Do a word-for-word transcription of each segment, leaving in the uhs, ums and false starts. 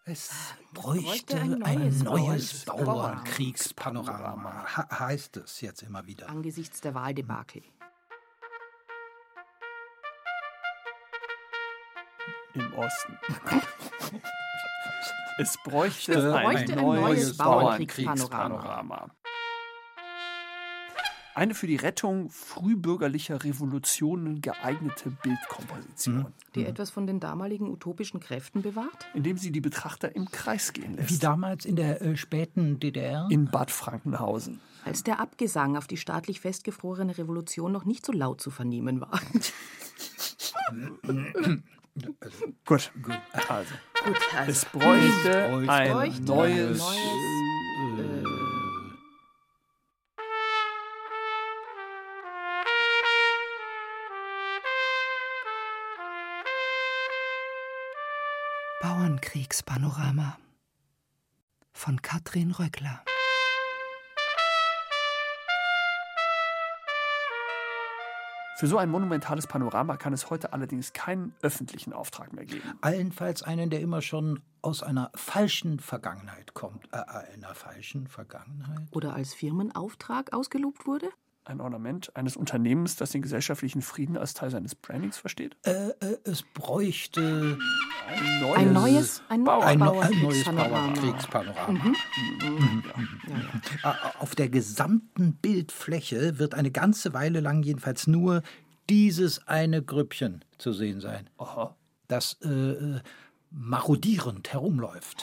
Es bräuchte ein ein neues neues Bauernkriegspanorama. Bauernkriegspanorama, ha- heißt es jetzt immer wieder. Angesichts der Wahldebakel. Im Osten. Es bräuchte, Es ein, bräuchte ein neues neues Bauernkriegspanorama. Bauernkriegspanorama. Eine für die Rettung frühbürgerlicher Revolutionen geeignete Bildkomposition, Die etwas von den damaligen utopischen Kräften bewahrt? indem sie die Betrachter im Kreis gehen lässt. Wie damals in der äh, späten D D R? in Bad Frankenhausen. Als der Abgesang auf die staatlich festgefrorene Revolution noch nicht so laut zu vernehmen war. Gut, also. Gut, also. Es bräuchte bräuchte ein bräuchte neues... ein neues, äh, Bauernkriegspanorama von Katrin Röckler. Für so ein monumentales Panorama kann es heute allerdings keinen öffentlichen Auftrag mehr geben. Allenfalls einen, der immer schon aus einer falschen Vergangenheit kommt. Äh, einer falschen Vergangenheit? Oder als Firmenauftrag ausgelobt wurde? Ein Ornament eines Unternehmens, das den gesellschaftlichen Frieden als Teil seines Brandings versteht? Äh, äh, es bräuchte Ein neues, Ein neues, ein neues ein, neu- ein neues Bauernkriegspanorama. Bauernkriegspanorama. Mhm. Äh, Auf der gesamten Bildfläche wird eine ganze Weile lang jedenfalls nur dieses eine Grüppchen zu sehen sein, Aha. das äh, äh, marodierend herumläuft.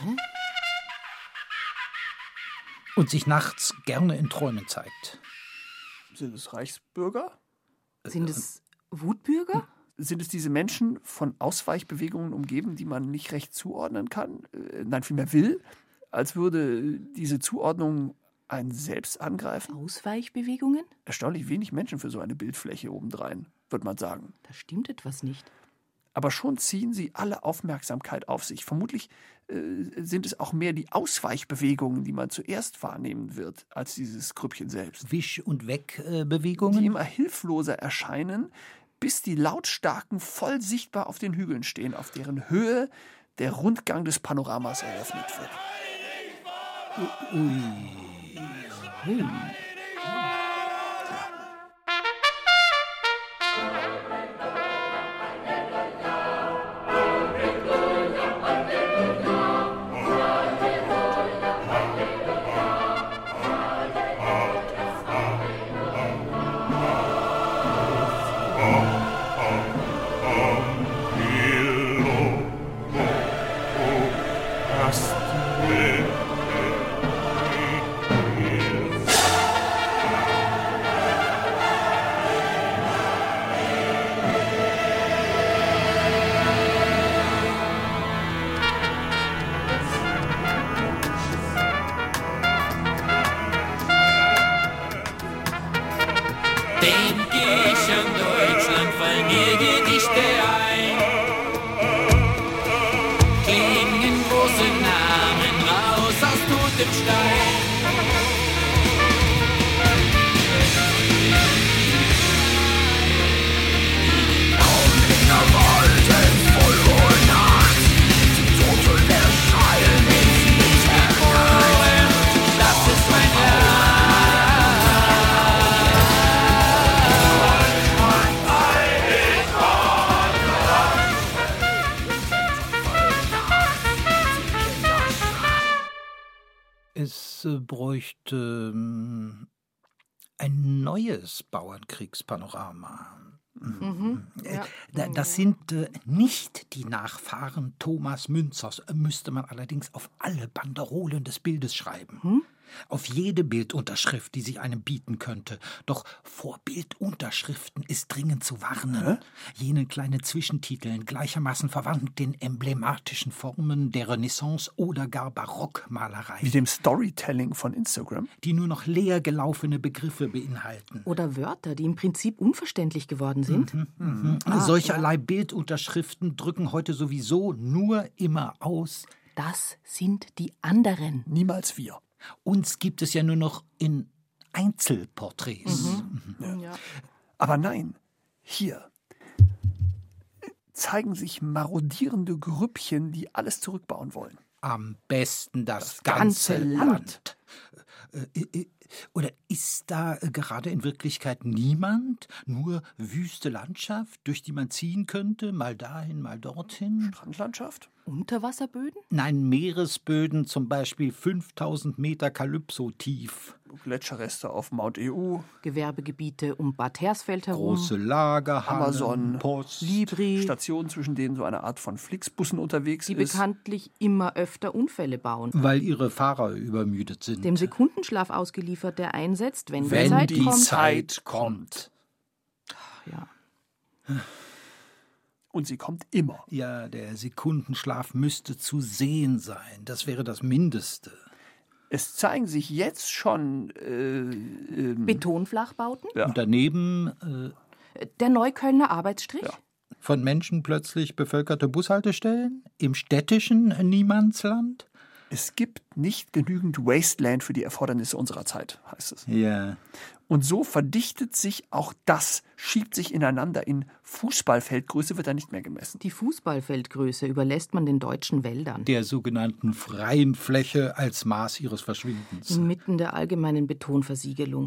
Und sich nachts gerne in Träumen zeigt. Sind es Reichsbürger? Sind es Wutbürger? Sind es diese Menschen von Ausweichbewegungen umgeben, die man nicht recht zuordnen kann? Äh, nein, vielmehr will, als würde diese Zuordnung einen selbst angreifen? Ausweichbewegungen? Erstaunlich wenig Menschen für so eine Bildfläche obendrein, würde man sagen. Da stimmt etwas nicht. Aber schon ziehen sie alle Aufmerksamkeit auf sich. Vermutlich äh, sind es auch mehr die Ausweichbewegungen, die man zuerst wahrnehmen wird, als dieses Grüppchen selbst. Wisch- und Die Wegbewegungen. immer hilfloser erscheinen, bis die Lautstarken voll sichtbar auf den Hügeln stehen, auf deren Höhe der Rundgang des Panoramas eröffnet wird. Denk ich an Deutschland, fallen mir Gedichte ein. Klingen große Namen raus aus totem Stein. Das ist mein Es äh, bräuchte ähm, ein neues Bauernkriegspanorama. Mhm. Äh, Ja. da- Das sind äh, nicht die Nachfahren Thomas Münzers, äh, müsste man allerdings auf alle Banderolen des Bildes schreiben. Auf jede Bildunterschrift, die sich einem bieten könnte. Doch vor Bildunterschriften ist dringend zu warnen. Jene kleinen Zwischentiteln, gleichermaßen verwandt den emblematischen Formen der Renaissance oder gar Barockmalerei, Wie dem Storytelling von Instagram. die nur noch leer gelaufene Begriffe beinhalten. Oder Wörter, die im Prinzip unverständlich geworden sind. Mhm. Solcherlei Bildunterschriften drücken heute sowieso nur immer aus: Das sind die anderen. Niemals wir. Uns gibt es ja nur noch in Einzelporträts. Ja. Aber nein, hier. zeigen sich marodierende Grüppchen, die alles zurückbauen wollen. Am besten das, Das ganze, ganze Land. Äh, äh, Oder ist da äh, gerade in Wirklichkeit niemand? Nur wüste Landschaft, durch die man ziehen könnte, mal dahin, mal dorthin? Strandlandschaft? Unterwasserböden? Nein, Meeresböden, zum Beispiel fünftausend Meter Kalypso tief. Gletscherreste auf Mount E U, Gewerbegebiete um Bad Hersfeld herum. Große Lagerhallen, Amazon, Post. Libri, Stationen, zwischen denen so eine Art von Flixbussen unterwegs die ist. bekanntlich immer öfter Unfälle bauen. Weil ihre Fahrer übermüdet sind. Dem Sekundenschlaf ausgeliefert, der einsetzt, wenn, Wenn die Zeit die kommt. Zeit kommt. Ja. Und sie kommt immer. Ja, der Sekundenschlaf müsste zu sehen sein. Das wäre das Mindeste. Es zeigen sich jetzt schon äh, ähm, Betonflachbauten? Ja. Und daneben äh, Der Neuköllner Arbeitsstrich? Ja. von Menschen plötzlich bevölkerte Bushaltestellen? Im städtischen Niemandsland? es gibt nicht genügend Wasteland für die Erfordernisse unserer Zeit, heißt es. Ja. Und so verdichtet sich auch das, schiebt sich ineinander. In Fußballfeldgröße wird da nicht mehr gemessen. Die Fußballfeldgröße überlässt man den deutschen Wäldern. Der sogenannten freien Fläche als Maß ihres Verschwindens. Inmitten der allgemeinen Betonversiegelung.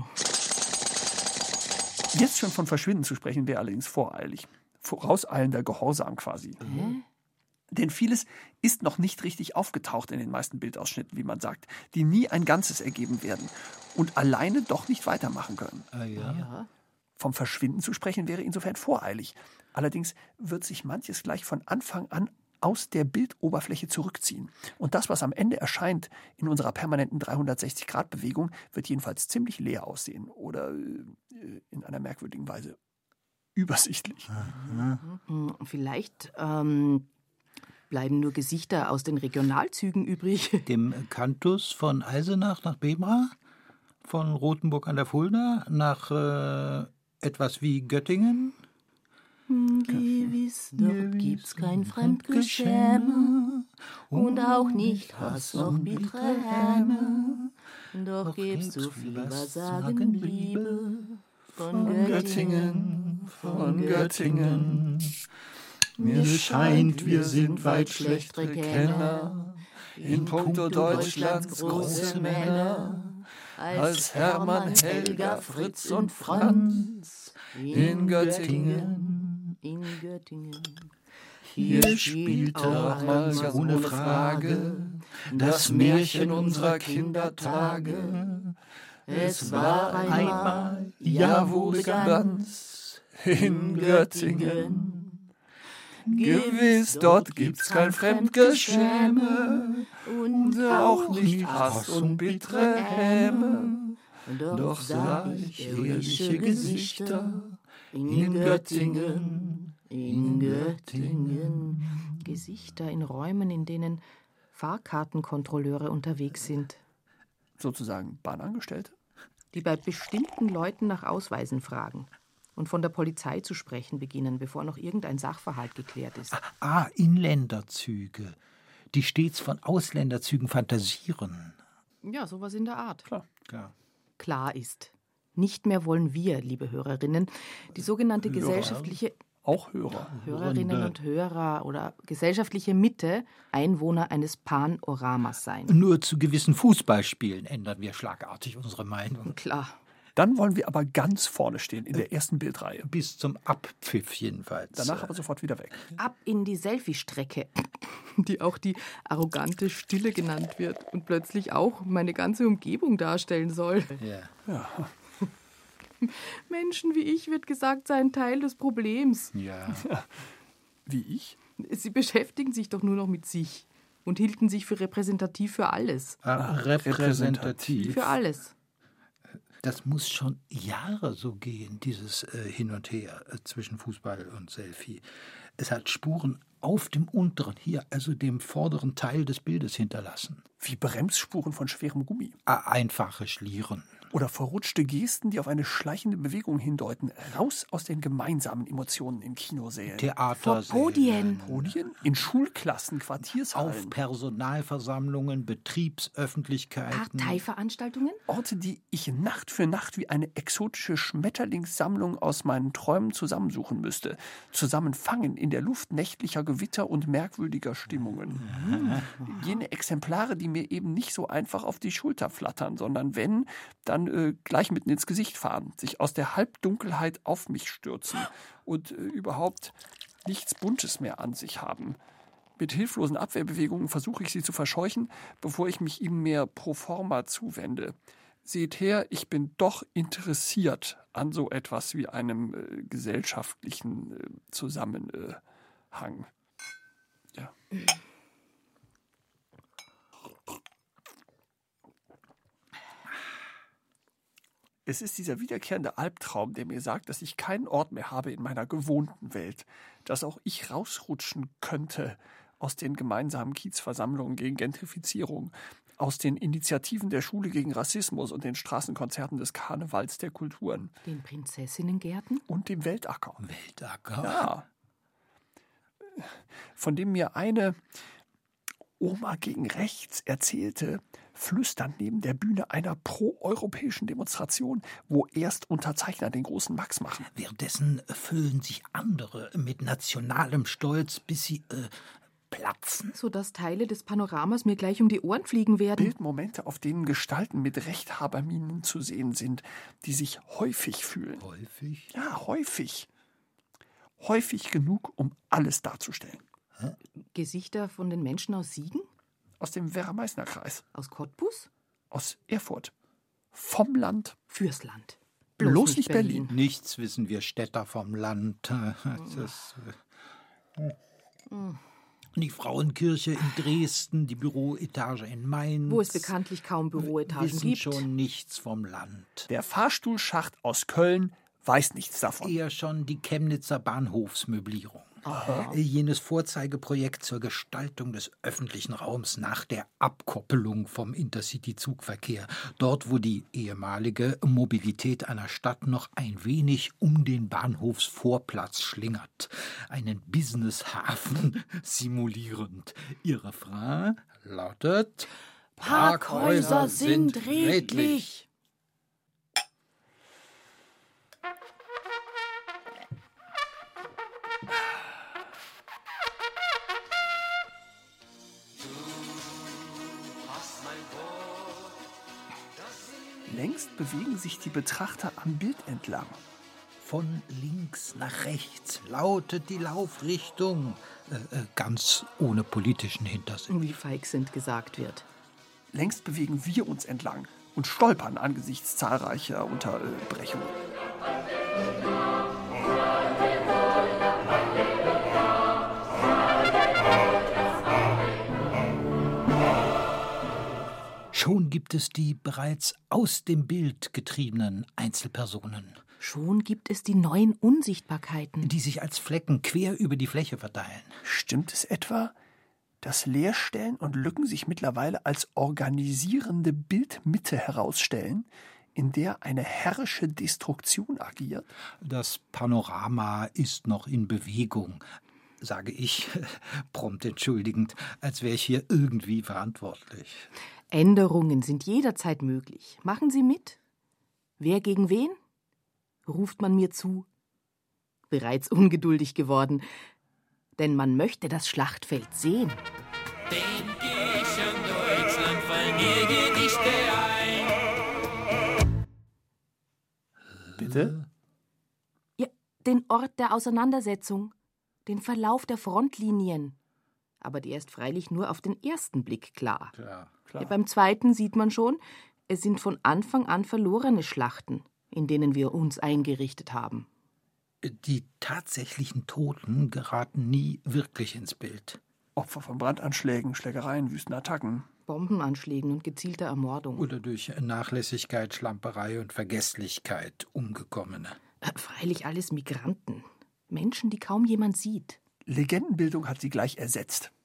Jetzt schon von Verschwinden zu sprechen, wäre allerdings voreilig. Vorauseilender Gehorsam quasi. Hä? Denn vieles ist noch nicht richtig aufgetaucht in den meisten Bildausschnitten, wie man sagt, die nie ein Ganzes ergeben werden und alleine doch nicht weitermachen können. Ah, ja. Ja. Vom Verschwinden zu sprechen wäre insofern voreilig. Allerdings wird sich manches gleich von Anfang an aus der Bildoberfläche zurückziehen. Und das, was am Ende erscheint in unserer permanenten dreihundertsechzig-Grad-Bewegung, wird jedenfalls ziemlich leer aussehen oder äh, in einer merkwürdigen Weise übersichtlich. Hm, Vielleicht ähm, bleiben nur Gesichter aus den Regionalzügen übrig. Dem Cantus von Eisenach nach Bebra, von Rothenburg an der Fulda nach äh, etwas wie Göttingen. Gewiss, doch gibt's kein Fremdgeschäme und auch nicht Hass noch bittere Häme. Doch gibt's so viel, was sagen bliebe von Göttingen, von Göttingen. Mir scheint, wir sind weit schlechtere Kenner in puncto Deutschlands große Männer als Hermann, Helga, Fritz und Franz in Göttingen. In Göttingen. Hier spielte auch mal ganz ohne Frage das Märchen unserer Kindertage. Es war einmal, ja wo ganz, in Göttingen. Gewiss, dort gibt's kein Fremdgeschäme und auch nicht Hass und bittere Häme. Doch sah ich ehrliche Gesichter in Göttingen, in Göttingen. Gesichter in Räumen, in denen Fahrkartenkontrolleure unterwegs sind, Sozusagen Bahnangestellte? die bei bestimmten Leuten nach Ausweisen fragen und von der Polizei zu sprechen beginnen, bevor noch irgendein Sachverhalt geklärt ist. Ah, Inländerzüge, die stets von Ausländerzügen fantasieren. Ja, sowas in der Art. Klar. Klar. Klar ist, nicht mehr wollen wir, liebe Hörerinnen, die sogenannte gesellschaftliche Auch Hörer. Hörerinnen und Hörer oder gesellschaftliche Mitte Einwohner eines Panoramas sein. Nur zu gewissen Fußballspielen ändern wir schlagartig unsere Meinung. Klar. Dann wollen wir aber ganz vorne stehen, in der ersten Bildreihe. Bis zum Abpfiff jedenfalls. Danach aber sofort wieder weg. Ab in die Selfie-Strecke, die auch die arrogante Stille genannt wird und plötzlich auch meine ganze Umgebung darstellen soll. Ja. Menschen wie ich, wird gesagt, seien Teil des Problems. Ja. Wie ich? Sie beschäftigen sich doch nur noch mit sich und hielten sich für repräsentativ für alles. Ah, repräsentativ. Für alles. Das muss schon Jahre so gehen, dieses äh, Hin und Her äh, zwischen Fußball und Selfie. Es hat Spuren auf dem unteren, hier also dem vorderen Teil des Bildes hinterlassen. Wie Bremsspuren von schwerem Gummi. Ah, einfache Schlieren. Oder verrutschte Gesten, die auf eine schleichende Bewegung hindeuten. Raus aus den gemeinsamen Emotionen in Kinosälen. Theater, Vor Podien. Podien? In Schulklassen, Quartiershallen. auf Personalversammlungen, Betriebsöffentlichkeiten. Parteiveranstaltungen? Orte, die ich Nacht für Nacht wie eine exotische Schmetterlingssammlung aus meinen Träumen zusammensuchen müsste. Zusammenfangen in der Luft nächtlicher Gewitter und merkwürdiger Stimmungen. Mhm. Jene Exemplare, die mir eben nicht so einfach auf die Schulter flattern, sondern wenn, dann äh, gleich mitten ins Gesicht fahren, sich aus der Halbdunkelheit auf mich stürzen und äh, überhaupt nichts Buntes mehr an sich haben. Mit hilflosen Abwehrbewegungen versuche ich sie zu verscheuchen, bevor ich mich ihnen mehr pro forma zuwende. Seht her, ich bin doch interessiert an so etwas wie einem äh, gesellschaftlichen äh, Zusammenhang. Ja. Es ist dieser wiederkehrende Albtraum, der mir sagt, dass ich keinen Ort mehr habe in meiner gewohnten Welt, dass auch ich rausrutschen könnte aus den gemeinsamen Kiezversammlungen gegen Gentrifizierung, aus den Initiativen der Schule gegen Rassismus und den Straßenkonzerten des Karnevals der Kulturen. Den Prinzessinnengärten? Und dem Weltacker. Weltacker? Ja. Von dem mir eine Oma gegen rechts erzählte, flüsternd neben der Bühne einer proeuropäischen Demonstration, wo erst Unterzeichner den großen Max machen. Währenddessen füllen sich andere mit nationalem Stolz, bis sie äh, platzen. Sodass Teile des Panoramas mir gleich um die Ohren fliegen werden. Bildmomente, auf denen Gestalten mit Rechthaberminen zu sehen sind, die sich häufig fühlen. Häufig? Ja, häufig. Häufig genug, um alles darzustellen. Hä? Gesichter von den Menschen aus Siegen? Aus dem Werra-Meißner-Kreis. Aus Cottbus? Aus Erfurt. Vom Land. Fürs Land. Bloß nicht Berlin. Berlin. Nichts wissen wir Städter vom Land. Das, äh, die Frauenkirche in Dresden, die Büroetage in Mainz. Wo es bekanntlich kaum Büroetagen wissen gibt. schon nichts vom Land. Der Fahrstuhlschacht aus Köln weiß nichts davon. Eher schon die Chemnitzer Bahnhofsmöblierung. Aha. Jenes Vorzeigeprojekt zur Gestaltung des öffentlichen Raums nach der Abkoppelung vom Intercity-Zugverkehr. Dort, wo die ehemalige Mobilität einer Stadt noch ein wenig um den Bahnhofsvorplatz schlingert. Einen Businesshafen simulierend. Ihr Refrain lautet: Parkhäuser sind redlich. Längst bewegen sich die Betrachter am Bild entlang. Von links nach rechts lautet die Laufrichtung, äh, ganz ohne politischen Hintersinn. Wie Feixend gesagt wird. Längst bewegen wir uns entlang und stolpern angesichts zahlreicher Unterbrechungen. Schon gibt es die bereits aus dem Bild getriebenen Einzelpersonen. Schon gibt es die neuen Unsichtbarkeiten, die sich als Flecken quer über die Fläche verteilen. Stimmt es etwa, dass Leerstellen und Lücken sich mittlerweile als organisierende Bildmitte herausstellen, in der eine herrische Destruktion agiert? Das Panorama ist noch in Bewegung, sage ich, prompt entschuldigend, als wäre ich hier irgendwie verantwortlich. Änderungen sind jederzeit möglich. Machen Sie mit? Wer gegen wen? Ruft man mir zu. Bereits ungeduldig geworden, denn man möchte das Schlachtfeld sehen. Denk ich an Deutschland, fallen mir Gedichte ein. Bitte? Ja, den Ort der Auseinandersetzung, den Verlauf der Frontlinien. Aber der ist freilich nur auf den ersten Blick klar. Klar. Klar. Ja, beim zweiten sieht man schon, es sind von Anfang an verlorene Schlachten, in denen wir uns eingerichtet haben. Die tatsächlichen Toten geraten nie wirklich ins Bild. Opfer von Brandanschlägen, Schlägereien, Wüstenattacken. Bombenanschlägen und gezielter Ermordung. Oder durch Nachlässigkeit, Schlamperei und Vergesslichkeit umgekommene. Freilich alles Migranten. Menschen, die kaum jemand sieht. Legendenbildung hat sie gleich ersetzt.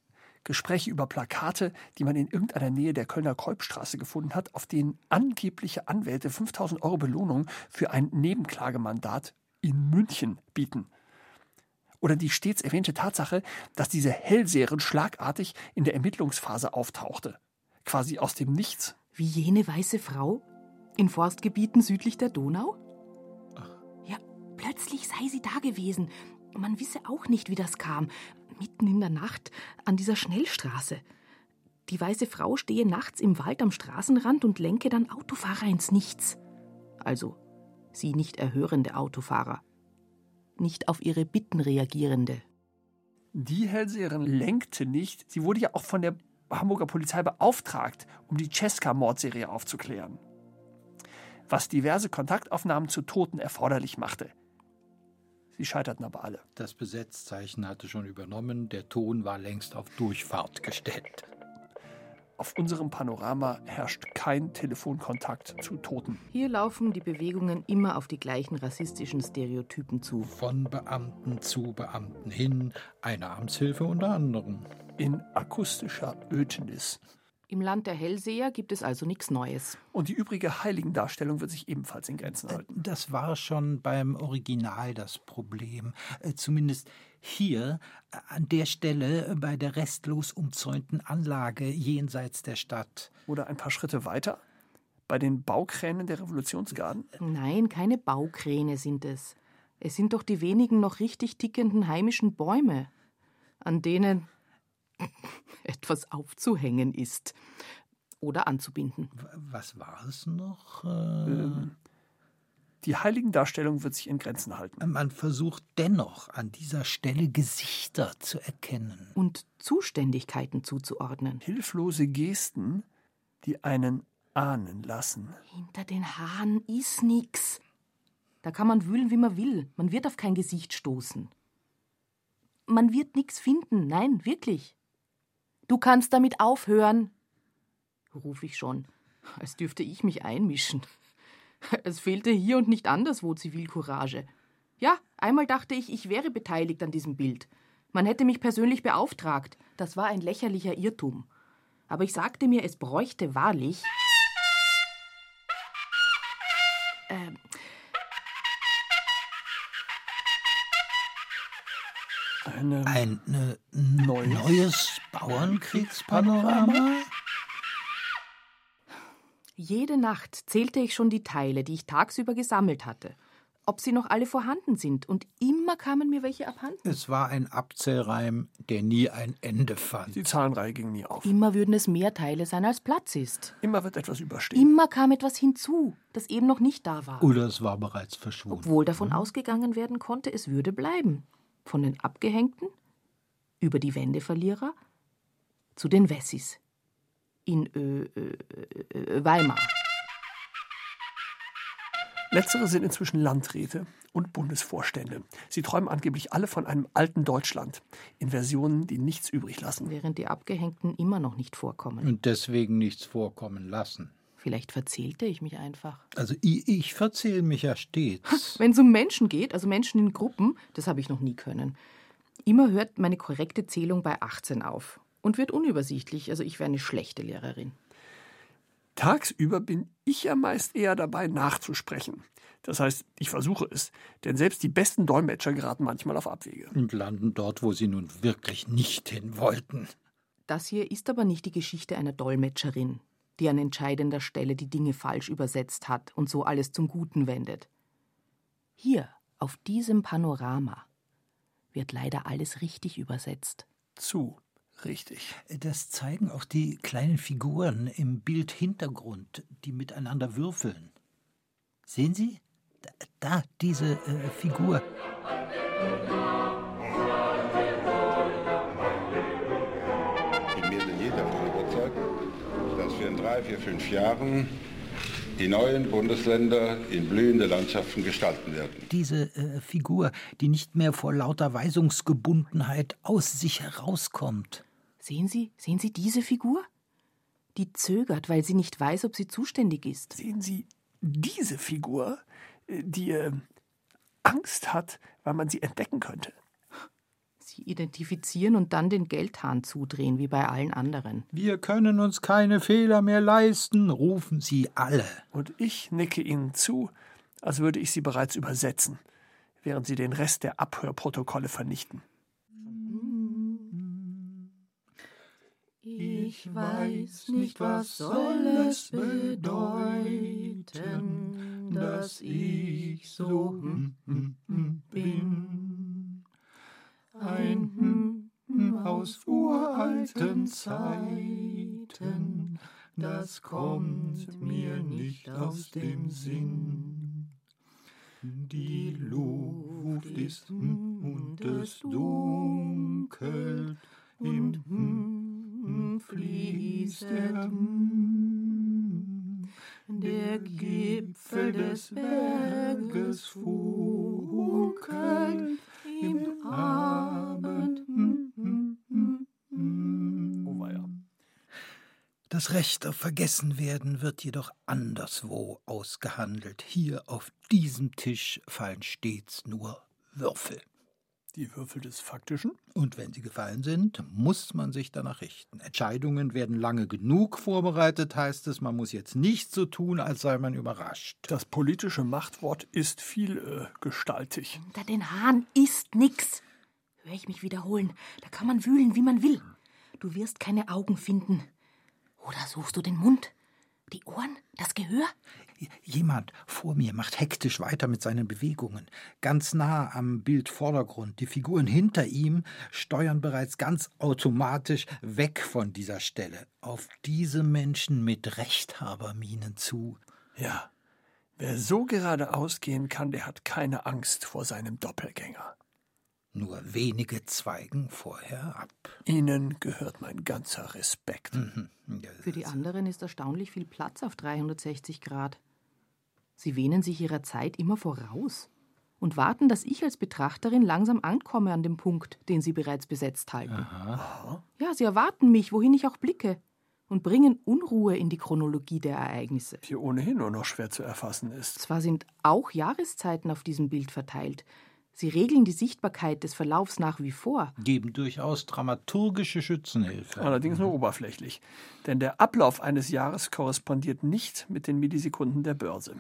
Gespräche über Plakate, die man in irgendeiner Nähe der Kölner Kolbstraße gefunden hat, auf denen angebliche Anwälte fünftausend Euro Belohnung für ein Nebenklagemandat in München bieten. Oder die stets erwähnte Tatsache, dass diese Hellseherin schlagartig in der Ermittlungsphase auftauchte. Quasi aus dem Nichts. Wie jene weiße Frau in Forstgebieten südlich der Donau? Ach. Ja, plötzlich sei sie da gewesen. Man wisse auch nicht, wie das kam. Mitten in der Nacht an dieser Schnellstraße. Die weiße Frau stehe nachts im Wald am Straßenrand und lenke dann Autofahrer ins Nichts. Also, sie nicht erhörende Autofahrer. Nicht auf ihre Bitten reagierende. Die Hellseherin lenkte nicht. Sie wurde ja auch von der Hamburger Polizei beauftragt, um die Cesca-Mordserie aufzuklären. Was diverse Kontaktaufnahmen zu Toten erforderlich machte. Sie scheiterten aber alle. Das Besetzzeichen hatte schon übernommen, der Ton war längst auf Durchfahrt gestellt. Auf unserem Panorama herrscht kein Telefonkontakt zu Toten. Hier laufen die Bewegungen immer auf die gleichen rassistischen Stereotypen zu. Von Beamten zu Beamten hin, eine Amtshilfe unter anderem. In akustischer Ödnis. Im Land der Hellseher gibt es also nichts Neues. Und die übrige Heiligendarstellung wird sich ebenfalls in Grenzen halten. Das war schon beim Original das Problem. Zumindest hier, an der Stelle, bei der restlos umzäunten Anlage jenseits der Stadt. Oder ein paar Schritte weiter, bei den Baukränen der Revolutionsgarden? Nein, keine Baukräne sind es. Es sind doch die wenigen noch richtig tickenden heimischen Bäume, an denen etwas aufzuhängen ist oder anzubinden. Was war es noch? Ähm, die Heiligendarstellung wird sich in Grenzen halten. Man versucht dennoch an dieser Stelle Gesichter zu erkennen. Und Zuständigkeiten zuzuordnen. Hilflose Gesten, die einen ahnen lassen. Hinter den Haaren ist nix. Da kann man wühlen, wie man will. Man wird auf kein Gesicht stoßen. Man wird nichts finden. Nein, wirklich. Du kannst damit aufhören, rufe ich schon, als dürfte ich mich einmischen. Es fehlte hier und nicht anderswo Zivilcourage. Ja, einmal dachte ich, ich wäre beteiligt an diesem Bild. Man hätte mich persönlich beauftragt. Das war ein lächerlicher Irrtum. Aber ich sagte mir, es bräuchte wahrlich ähm, Eine Ein ne, neues, neues Bauernkriegspanorama? Jede Nacht zählte ich schon die Teile, die ich tagsüber gesammelt hatte. Ob sie noch alle vorhanden sind. Und immer kamen mir welche abhanden. Es war ein Abzählreim, der nie ein Ende fand. Die Zahlenreihe ging nie auf. Immer würden es mehr Teile sein, als Platz ist. Immer wird etwas überstehen. Immer kam etwas hinzu, das eben noch nicht da war. Oder es war bereits verschwunden. Obwohl davon hm. ausgegangen werden konnte, es würde bleiben. Von den Abgehängten, über die Wendeverlierer, zu den Wessis. In äh, äh, Weimar. Letztere sind inzwischen Landräte und Bundesvorstände. Sie träumen angeblich alle von einem alten Deutschland, in Versionen, die nichts übrig lassen. Während die Abgehängten immer noch nicht vorkommen. Und deswegen nichts vorkommen lassen. Vielleicht verzählte ich mich einfach. Also ich, ich verzähle mich ja stets. Wenn es um Menschen geht, also Menschen in Gruppen, das habe ich noch nie können. Immer hört meine korrekte Zählung bei achtzehn auf. Und wird unübersichtlich, also ich wäre eine schlechte Lehrerin. Tagsüber bin ich ja meist eher dabei, nachzusprechen. Das heißt, ich versuche es, denn selbst die besten Dolmetscher geraten manchmal auf Abwege. Und landen dort, wo sie nun wirklich nicht hin wollten. Das hier ist aber nicht die Geschichte einer Dolmetscherin, die an entscheidender Stelle die Dinge falsch übersetzt hat und so alles zum Guten wendet. Hier, auf diesem Panorama, wird leider alles richtig übersetzt. Zu richtig. Das zeigen auch die kleinen Figuren im Bildhintergrund, die miteinander würfeln. Sehen Sie? Da, da diese äh, Figur. Ich bin mir denn je davon überzeugt, dass wir in drei, vier, fünf Jahren die neuen Bundesländer in blühende Landschaften gestalten werden. Diese äh, Figur, die nicht mehr vor lauter Weisungsgebundenheit aus sich herauskommt. Sehen Sie, sehen Sie diese Figur? Die zögert, weil sie nicht weiß, ob sie zuständig ist. Sehen Sie diese Figur, die äh, Angst hat, weil man sie entdecken könnte. Sie identifizieren und dann den Geldhahn zudrehen, wie bei allen anderen. Wir können uns keine Fehler mehr leisten, rufen sie alle. Und ich nicke ihnen zu, als würde ich sie bereits übersetzen, während sie den Rest der Abhörprotokolle vernichten. Ich weiß nicht, was soll es bedeuten, dass ich so bin. Ein aus uralten Zeiten, das kommt mir nicht aus dem Sinn. Die Luft ist und es dunkelt und fließt der, der Gipfel des Berges funkelt im Abend. Oh weia. Das Recht auf Vergessenwerden wird jedoch anderswo ausgehandelt. Hier auf diesem Tisch fallen stets nur Würfel. Die Würfel des Faktischen? Und wenn sie gefallen sind, muss man sich danach richten. Entscheidungen werden lange genug vorbereitet, heißt es, man muss jetzt nicht so tun, als sei man überrascht. Das politische Machtwort ist vielgestaltig. Äh, Unter den Haaren ist nix. Hör ich mich wiederholen. Da kann man wühlen, wie man will. Du wirst keine Augen finden. Oder suchst du den Mund? Die Ohren? Das Gehör? Jemand vor mir macht hektisch weiter mit seinen Bewegungen. Ganz nah am Bildvordergrund. Die Figuren hinter ihm steuern bereits ganz automatisch weg von dieser Stelle. Auf diese Menschen mit Rechthabermienen zu. Ja, wer so geradeaus gehen kann, der hat keine Angst vor seinem Doppelgänger. Nur wenige zweigen vorher ab. Ihnen gehört mein ganzer Respekt. Mhm. Ja, Für die anderen ist erstaunlich viel Platz auf dreihundertsechzig Grad. Sie wähnen sich ihrer Zeit immer voraus und warten, dass ich als Betrachterin langsam ankomme an dem Punkt, den sie bereits besetzt halten. Aha. Ja, sie erwarten mich, wohin ich auch blicke, und bringen Unruhe in die Chronologie der Ereignisse. Die ohnehin nur noch schwer zu erfassen ist. Zwar sind auch Jahreszeiten auf diesem Bild verteilt, sie regeln die Sichtbarkeit des Verlaufs nach wie vor. Geben durchaus dramaturgische Schützenhilfe. Allerdings nur oberflächlich. Denn der Ablauf eines Jahres korrespondiert nicht mit den Millisekunden der Börse.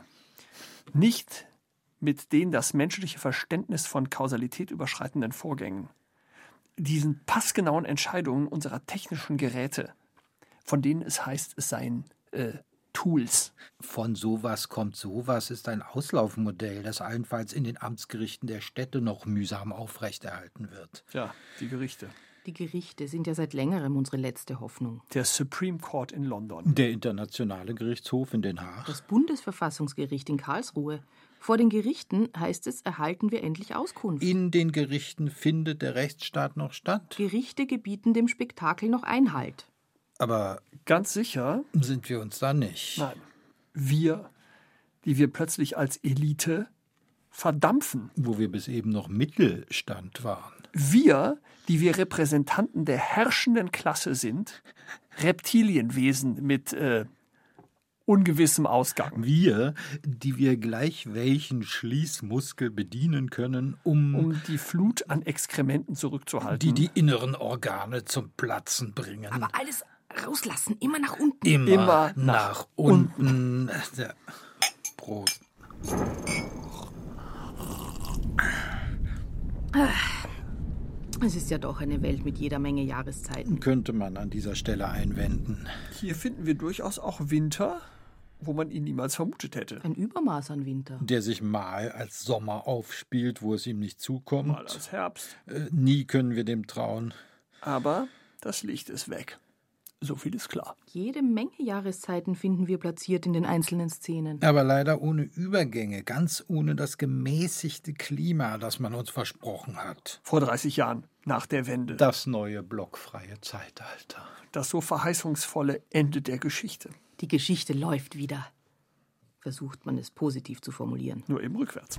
Nicht mit den das menschliche Verständnis von Kausalität überschreitenden Vorgängen. Diesen passgenauen Entscheidungen unserer technischen Geräte, von denen es heißt, es seien äh, Tools. Von sowas kommt sowas ist ein Auslaufmodell, das allenfalls in den Amtsgerichten der Städte noch mühsam aufrechterhalten wird. Ja, die Gerichte. Die Gerichte sind ja seit längerem unsere letzte Hoffnung. Der Supreme Court in London. Der Internationale Gerichtshof in Den Haag. Das Bundesverfassungsgericht in Karlsruhe. Vor den Gerichten, heißt es, erhalten wir endlich Auskunft. In den Gerichten findet der Rechtsstaat noch statt. Gerichte gebieten dem Spektakel noch Einhalt. Aber Ganz sicher? sind wir uns da nicht? Nein. Wir, die wir plötzlich als Elite verdampfen. Wo wir bis eben noch Mittelstand waren. Wir, die wir Repräsentanten der herrschenden Klasse sind, Reptilienwesen mit äh, ungewissem Ausgang. Wir, die wir gleich welchen Schließmuskel bedienen können, um, Um die Flut an Exkrementen zurückzuhalten. die die inneren Organe zum Platzen bringen. Aber alles rauslassen, immer nach unten. immer, immer nach, nach unten. Ja. Prost. Es ist ja doch eine Welt mit jeder Menge Jahreszeiten. Könnte man an dieser Stelle einwenden. Hier finden wir durchaus auch Winter, wo man ihn niemals vermutet hätte. Ein Übermaß an Winter. Der sich mal als Sommer aufspielt, wo es ihm nicht zukommt. Mal als Herbst. Äh, nie können wir dem trauen. Aber das Licht ist weg. So viel ist klar. Jede Menge Jahreszeiten finden wir platziert in den einzelnen Szenen. Aber leider ohne Übergänge, ganz ohne das gemäßigte Klima, das man uns versprochen hat. Vor dreißig Jahren, nach der Wende. Das neue blockfreie Zeitalter. Das so verheißungsvolle Ende der Geschichte. Die Geschichte läuft wieder. Versucht man es positiv zu formulieren. Nur eben rückwärts.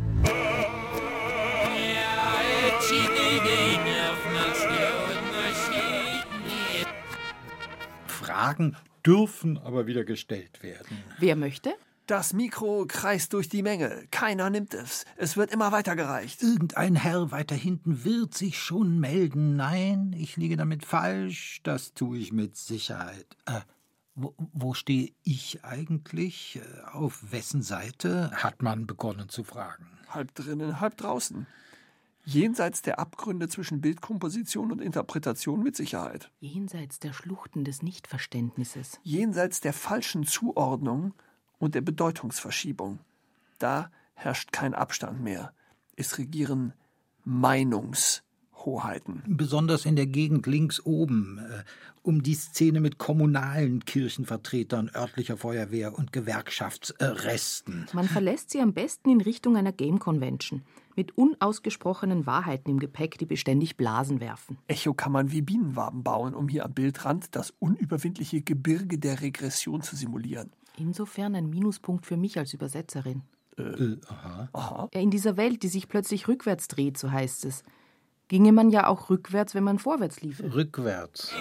Fragen dürfen aber wieder gestellt werden. Wer möchte? Das Mikro kreist durch die Menge. Keiner nimmt es. Es wird immer weitergereicht. Irgendein Herr weiter hinten wird sich schon melden. Nein, ich liege damit falsch. Das tue ich mit Sicherheit. Äh, wo, wo stehe ich eigentlich? Auf wessen Seite? Hat man begonnen zu fragen. Halb drinnen, halb draußen. Jenseits der Abgründe zwischen Bildkomposition und Interpretation mit Sicherheit. Jenseits der Schluchten des Nichtverständnisses. Jenseits der falschen Zuordnung und der Bedeutungsverschiebung. Da herrscht kein Abstand mehr. Es regieren Meinungshoheiten. Besonders in der Gegend links oben, äh, um die Szene mit kommunalen Kirchenvertretern, örtlicher Feuerwehr und Gewerkschaftsresten. Man verlässt sie am besten in Richtung einer Game Convention. Mit unausgesprochenen Wahrheiten im Gepäck, die beständig Blasen werfen. Echokammern wie Bienenwaben bauen, um hier am Bildrand das unüberwindliche Gebirge der Regression zu simulieren. Insofern ein Minuspunkt für mich als Übersetzerin. Äh, aha. Aha. Ja, in dieser Welt, die sich plötzlich rückwärts dreht, so heißt es, ginge man ja auch rückwärts, wenn man vorwärts liefe. Rückwärts.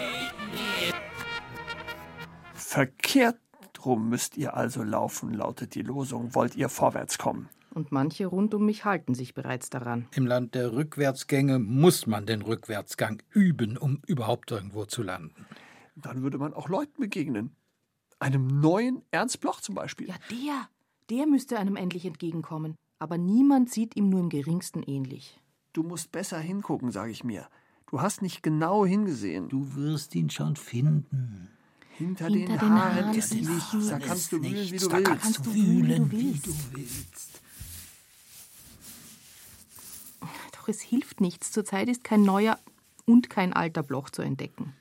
Verkehrt rum müsst ihr also laufen, lautet die Losung, wollt ihr vorwärts kommen. Und manche rund um mich halten sich bereits daran. Im Land der Rückwärtsgänge muss man den Rückwärtsgang üben, um überhaupt irgendwo zu landen. Dann würde man auch Leuten begegnen. Einem neuen Ernst Bloch zum Beispiel. Ja, der, der müsste einem endlich entgegenkommen. Aber niemand sieht ihm nur im geringsten ähnlich. Du musst besser hingucken, sage ich mir. Du hast nicht genau hingesehen. Du wirst ihn schon finden. Hinter, Hinter den, den Haaren Haaren ist ist nichts. Da Ist kannst du wühlen, wie nichts. du Da willst. kannst du du wühlen, wühlen, wie du wie willst. du willst. Doch es hilft nichts. Zurzeit ist kein neuer und kein alter Bloch zu entdecken.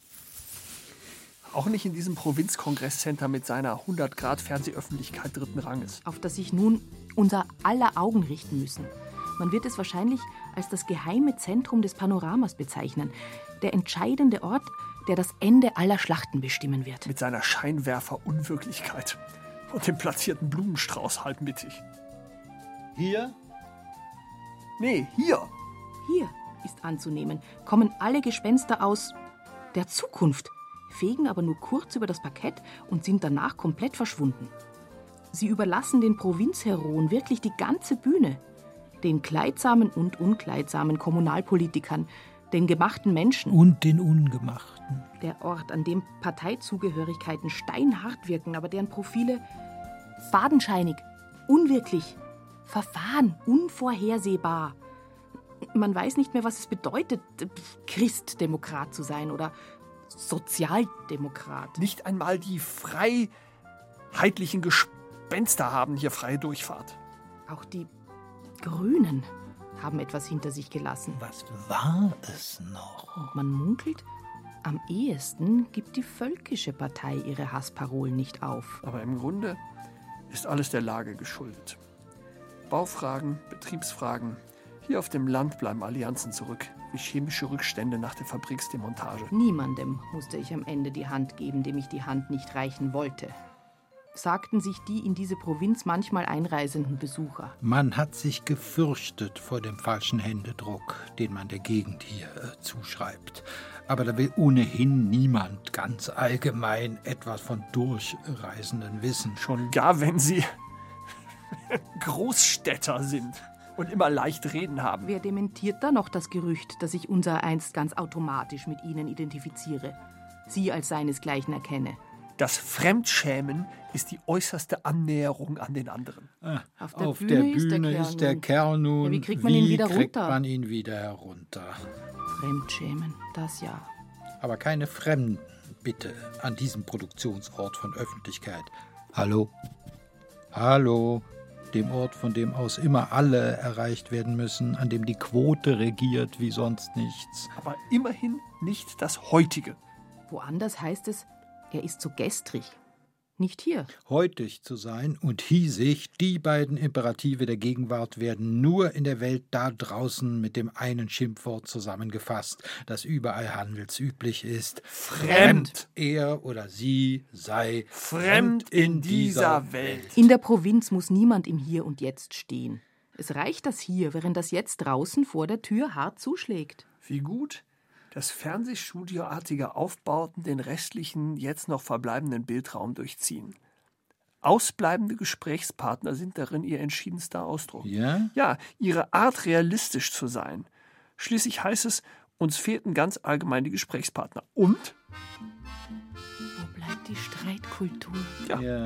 Auch nicht in diesem Provinzkongresscenter mit seiner hundert Grad Fernsehöffentlichkeit dritten Ranges. Auf das sich nun unser aller Augen richten müssen. Man wird es wahrscheinlich als das geheime Zentrum des Panoramas bezeichnen. Der entscheidende Ort, der das Ende aller Schlachten bestimmen wird. Mit seiner Scheinwerfer-Unwirklichkeit und dem platzierten Blumenstrauß halb mittig. Hier? Nee, hier. Hier ist anzunehmen, kommen alle Gespenster aus der Zukunft, fegen aber nur kurz über das Parkett und sind danach komplett verschwunden. Sie überlassen den Provinzheroen wirklich die ganze Bühne. Den kleidsamen und unkleidsamen Kommunalpolitikern, den gemachten Menschen. Und den Ungemachten. Der Ort, an dem Parteizugehörigkeiten steinhart wirken, aber deren Profile fadenscheinig, unwirklich, verfahren, unvorhersehbar. Man weiß nicht mehr, was es bedeutet, Christdemokrat zu sein oder Sozialdemokrat. Nicht einmal die freiheitlichen Gespenster haben hier freie Durchfahrt. Auch die Grünen haben etwas hinter sich gelassen. Was war es noch? Und man munkelt, am ehesten gibt die Völkische Partei ihre Hassparolen nicht auf. Aber im Grunde ist alles der Lage geschuldet. Baufragen, Betriebsfragen. Hier auf dem Land bleiben Allianzen zurück, wie chemische Rückstände nach der Fabriksdemontage. Niemandem musste ich am Ende die Hand geben, dem ich die Hand nicht reichen wollte. Sagten sich die in diese Provinz manchmal einreisenden Besucher. Man hat sich gefürchtet vor dem falschen Händedruck, den man der Gegend hier äh, zuschreibt. Aber da will ohnehin niemand ganz allgemein etwas von Durchreisenden wissen. Schon gar, wenn sie Großstädter sind und immer leicht reden haben. Wer dementiert da noch das Gerücht, dass ich unser einst ganz automatisch mit ihnen identifiziere? Sie als seinesgleichen erkenne. Das Fremdschämen ist die äußerste Annäherung an den anderen. Ah, Auf der auf Bühne der ist der Bühne Kerl ist der nun. Kerl nun. Ja, wie kriegt man ihn wieder kriegt runter? man ihn wieder herunter? Fremdschämen, das ja. Aber keine Fremden, bitte, an diesem Produktionsort von Öffentlichkeit. Hallo? Hallo? Dem Ort, von dem aus immer alle erreicht werden müssen, an dem die Quote regiert wie sonst nichts. Aber immerhin nicht das Heutige. Woanders heißt es, er ist so gestrig. Nicht hier. Heutig zu sein und hiesig, die beiden Imperative der Gegenwart werden nur in der Welt da draußen mit dem einen Schimpfwort zusammengefasst, das überall handelsüblich ist. Fremd. Er oder sie sei Fremd in dieser Welt. In der Provinz muss niemand im Hier und Jetzt stehen. Es reicht das Hier, während das Jetzt draußen vor der Tür hart zuschlägt. Wie gut, dass Fernsehstudioartige Aufbauten den restlichen, jetzt noch verbleibenden Bildraum durchziehen. Ausbleibende Gesprächspartner sind darin ihr entschiedenster Ausdruck. Ja? Ja, ihre Art, realistisch zu sein. Schließlich heißt es, uns fehlten ganz allgemein die Gesprächspartner. Und? Wo bleibt die Streitkultur? Ja. Ja.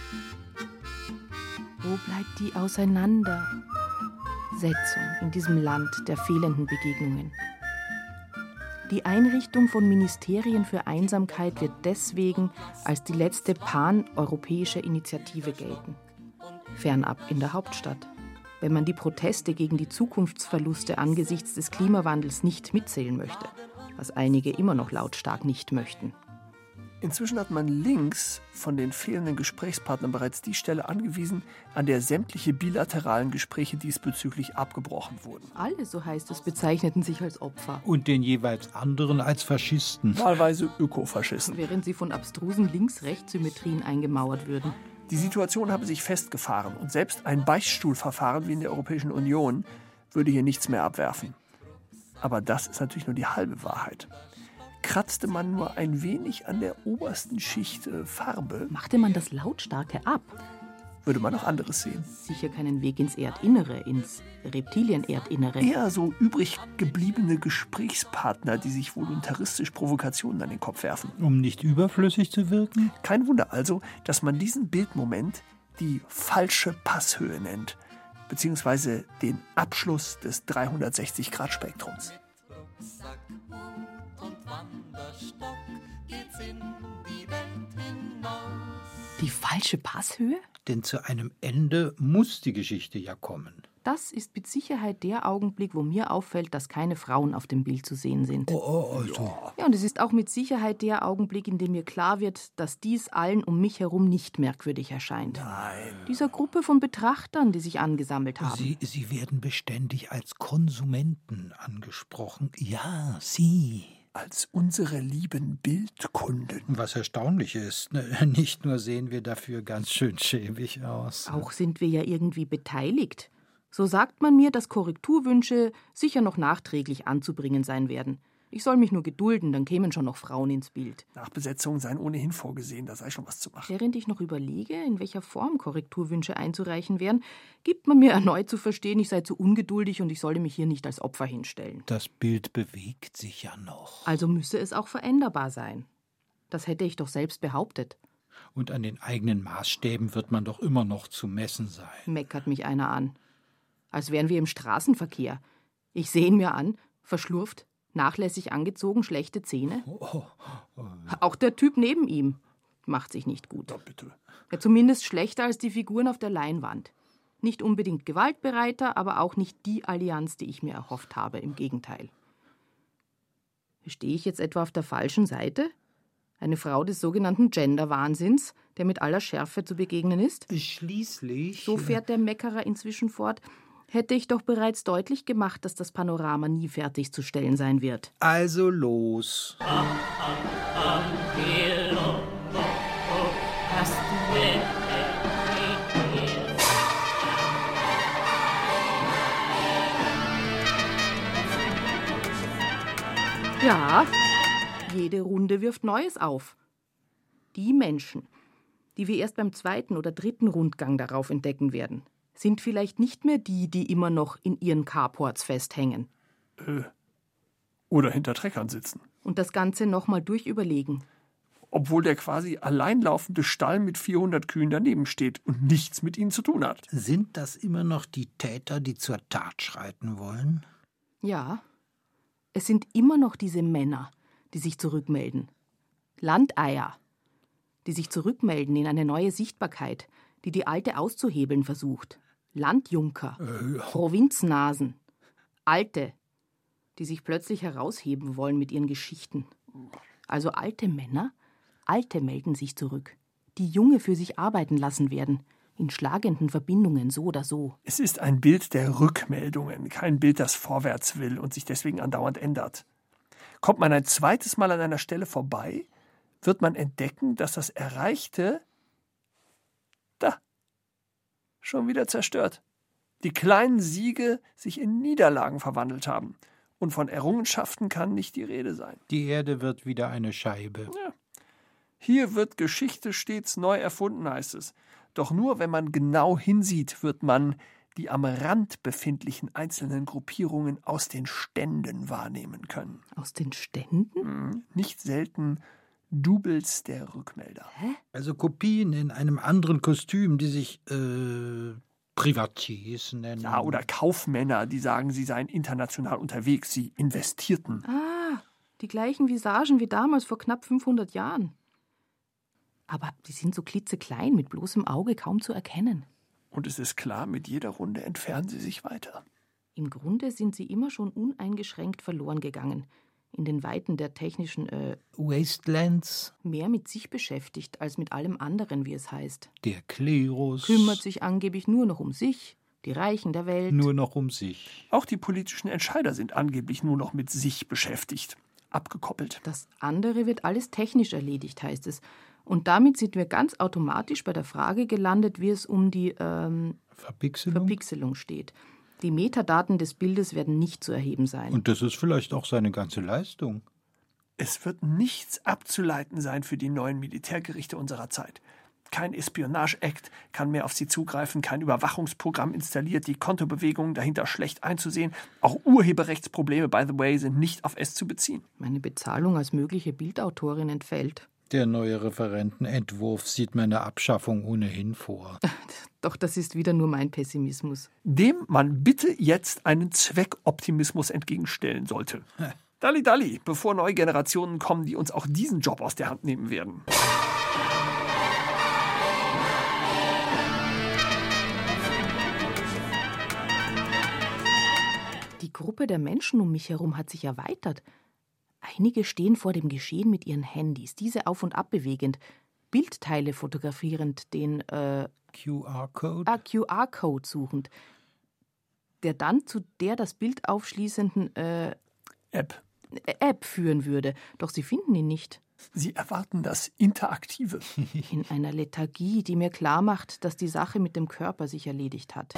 Wo bleibt die Auseinandersetzung in diesem Land der fehlenden Begegnungen? Die Einrichtung von Ministerien für Einsamkeit wird deswegen als die letzte pan-europäische Initiative gelten. Fernab in der Hauptstadt. Wenn man die Proteste gegen die Zukunftsverluste angesichts des Klimawandels nicht mitzählen möchte, was einige immer noch lautstark nicht möchten. Inzwischen hat man links von den fehlenden Gesprächspartnern bereits die Stelle angewiesen, an der sämtliche bilateralen Gespräche diesbezüglich abgebrochen wurden. Alle, so heißt es, bezeichneten sich als Opfer, Und den jeweils anderen als Faschisten. Wahlweise Ökofaschisten. während sie von abstrusen Links-Rechts-Symmetrien eingemauert würden. Die Situation habe sich festgefahren und selbst ein Beichtstuhlverfahren wie in der Europäischen Union würde hier nichts mehr abwerfen. Aber das ist natürlich nur die halbe Wahrheit. Kratzte man nur ein wenig an der obersten Schicht äh, Farbe, Machte man das Lautstarke ab? würde man noch anderes sehen. Sicher keinen Weg ins Erdinnere, ins Reptilien-Erdinnere. Eher so übrig gebliebene Gesprächspartner, die sich voluntaristisch Provokationen an den Kopf werfen. Um nicht überflüssig zu wirken? Kein Wunder also, dass man diesen Bildmoment die falsche Passhöhe nennt, beziehungsweise den Abschluss des dreihundertsechzig-Grad-Spektrums. Die falsche Passhöhe? Denn zu einem Ende muss die Geschichte ja kommen. Das ist mit Sicherheit der Augenblick, wo mir auffällt, dass keine Frauen auf dem Bild zu sehen sind. Oh, oh, also. Ja, und es ist auch mit Sicherheit der Augenblick, in dem mir klar wird, dass dies allen um mich herum nicht merkwürdig erscheint. Nein. Dieser Gruppe von Betrachtern, die sich angesammelt haben. Sie, Sie werden beständig als Konsumenten angesprochen. Ja, Sie. Als unsere lieben Bildkunden. Was erstaunlich ist, ne? Nicht nur sehen wir dafür ganz schön schäbig aus. Auch sind wir ja irgendwie beteiligt. So sagt man mir, dass Korrekturwünsche sicher noch nachträglich anzubringen sein werden. Ich soll mich nur gedulden, dann kämen schon noch Frauen ins Bild. Nachbesetzungen seien ohnehin vorgesehen, da sei schon was zu machen. Während ich noch überlege, in welcher Form Korrekturwünsche einzureichen wären, gibt man mir erneut zu verstehen, ich sei zu ungeduldig und ich solle mich hier nicht als Opfer hinstellen. Das Bild bewegt sich ja noch. Also müsse es auch veränderbar sein. Das hätte ich doch selbst behauptet. Und an den eigenen Maßstäben wird man doch immer noch zu messen sein. Meckert mich einer an. Als wären wir im Straßenverkehr. Ich sehe ihn mir an, verschlurft, nachlässig angezogen, schlechte Zähne. Auch der Typ neben ihm macht sich nicht gut. Na bitte. Ja, zumindest schlechter als die Figuren auf der Leinwand. Nicht unbedingt gewaltbereiter, aber auch nicht die Allianz, die ich mir erhofft habe, im Gegenteil. Stehe ich jetzt etwa auf der falschen Seite? Eine Frau des sogenannten Gender-Wahnsinns, der mit aller Schärfe zu begegnen ist? Schließlich. So fährt der Meckerer inzwischen fort. Hätte ich doch bereits deutlich gemacht, dass das Panorama nie fertigzustellen sein wird. Also los. Ja, jede Runde wirft Neues auf. Die Menschen, die wir erst beim zweiten oder dritten Rundgang darauf entdecken werden, sind vielleicht nicht mehr die, die immer noch in ihren Carports festhängen. Äh, oder hinter Treckern sitzen. Und das Ganze nochmal durchüberlegen. Obwohl der quasi alleinlaufende Stall mit vierhundert Kühen daneben steht und nichts mit ihnen zu tun hat. Sind das immer noch die Täter, die zur Tat schreiten wollen? Ja, es sind immer noch diese Männer, die sich zurückmelden. Landeier, die sich zurückmelden in eine neue Sichtbarkeit, die die alte auszuhebeln versucht. Landjunker, Äh, Provinznasen, Alte, die sich plötzlich herausheben wollen mit ihren Geschichten. Also alte Männer, Alte melden sich zurück, die Junge für sich arbeiten lassen werden, in schlagenden Verbindungen, so oder so. Es ist ein Bild der Rückmeldungen, kein Bild, das vorwärts will und sich deswegen andauernd ändert. Kommt man ein zweites Mal an einer Stelle vorbei, wird man entdecken, dass das Erreichte da schon wieder zerstört. Die kleinen Siege sich in Niederlagen verwandelt haben. Und von Errungenschaften kann nicht die Rede sein. Die Erde wird wieder eine Scheibe. Hier wird Geschichte stets neu erfunden, heißt es. Doch nur wenn man genau hinsieht, wird man die am Rand befindlichen einzelnen Gruppierungen aus den Ständen wahrnehmen können. Aus den Ständen? Hm, nicht selten Doubles der Rückmelder. Hä? Also Kopien in einem anderen Kostüm, die sich äh, Privatiers nennen. Ja, oder Kaufmänner, die sagen, sie seien international unterwegs, sie investierten. Ah, die gleichen Visagen wie damals vor knapp fünfhundert Jahren. Aber die sind so klitzeklein, mit bloßem Auge kaum zu erkennen. Und es ist klar, mit jeder Runde entfernen sie sich weiter. Im Grunde sind sie immer schon uneingeschränkt verloren gegangen. In den Weiten der technischen, äh, Wastelands, mehr mit sich beschäftigt als mit allem anderen, wie es heißt. der Klerus, Kümmert sich angeblich nur noch um sich, die Reichen der Welt. nur noch um sich. Auch die politischen Entscheider sind angeblich nur noch mit sich beschäftigt, abgekoppelt. Das andere wird alles technisch erledigt, heißt es. Und damit sind wir ganz automatisch bei der Frage gelandet, wie es um die ähm, Verpixelung? Verpixelung steht. Die Metadaten des Bildes werden nicht zu erheben sein. Und das ist vielleicht auch seine ganze Leistung. Es wird nichts abzuleiten sein für die neuen Militärgerichte unserer Zeit. Kein Espionage-Act kann mehr auf sie zugreifen, kein Überwachungsprogramm installiert, die Kontobewegungen dahinter schlecht einzusehen. Auch Urheberrechtsprobleme, by the way, sind nicht auf es zu beziehen. Meine Bezahlung als mögliche Bildautorin entfällt. Der neue Referentenentwurf sieht meine Abschaffung ohnehin vor. Doch das ist wieder nur mein Pessimismus. Dem man bitte jetzt einen Zweckoptimismus entgegenstellen sollte. Dalli Dalli, bevor neue Generationen kommen, die uns auch diesen Job aus der Hand nehmen werden. Die Gruppe der Menschen um mich herum hat sich erweitert. Einige stehen vor dem Geschehen mit ihren Handys, diese auf und ab bewegend, Bildteile fotografierend, den äh, Q R-Code? ah, Q R-Code suchend, der dann zu der das Bild aufschließenden äh, App. App führen würde. Doch sie finden ihn nicht. Sie erwarten das Interaktive. In einer Lethargie, die mir klarmacht, dass die Sache mit dem Körper sich erledigt hat.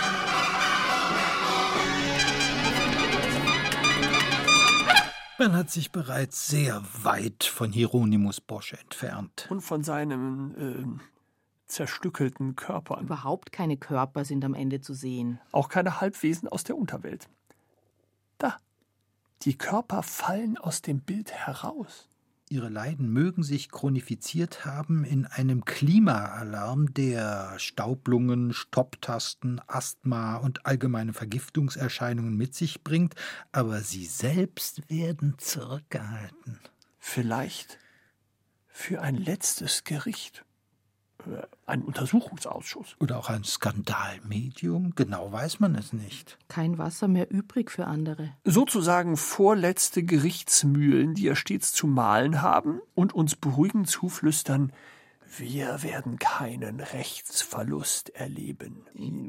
Man hat sich bereits sehr weit von Hieronymus Bosch entfernt. Und von seinen äh, zerstückelten Körpern. Überhaupt keine Körper sind am Ende zu sehen. Auch keine Halbwesen aus der Unterwelt. Da. Die Körper fallen aus dem Bild heraus. Ihre Leiden mögen sich chronifiziert haben in einem Klimaalarm, der Staublungen, Stopptasten, Asthma und allgemeine Vergiftungserscheinungen mit sich bringt, aber sie selbst werden zurückgehalten. Vielleicht für ein letztes Gericht. Ein Untersuchungsausschuss. Oder auch ein Skandalmedium, genau weiß man es nicht. Kein Wasser mehr übrig für andere. Sozusagen vorletzte Gerichtsmühlen, die er stets zu mahlen haben und uns beruhigend zuflüstern, wir werden keinen Rechtsverlust erleben.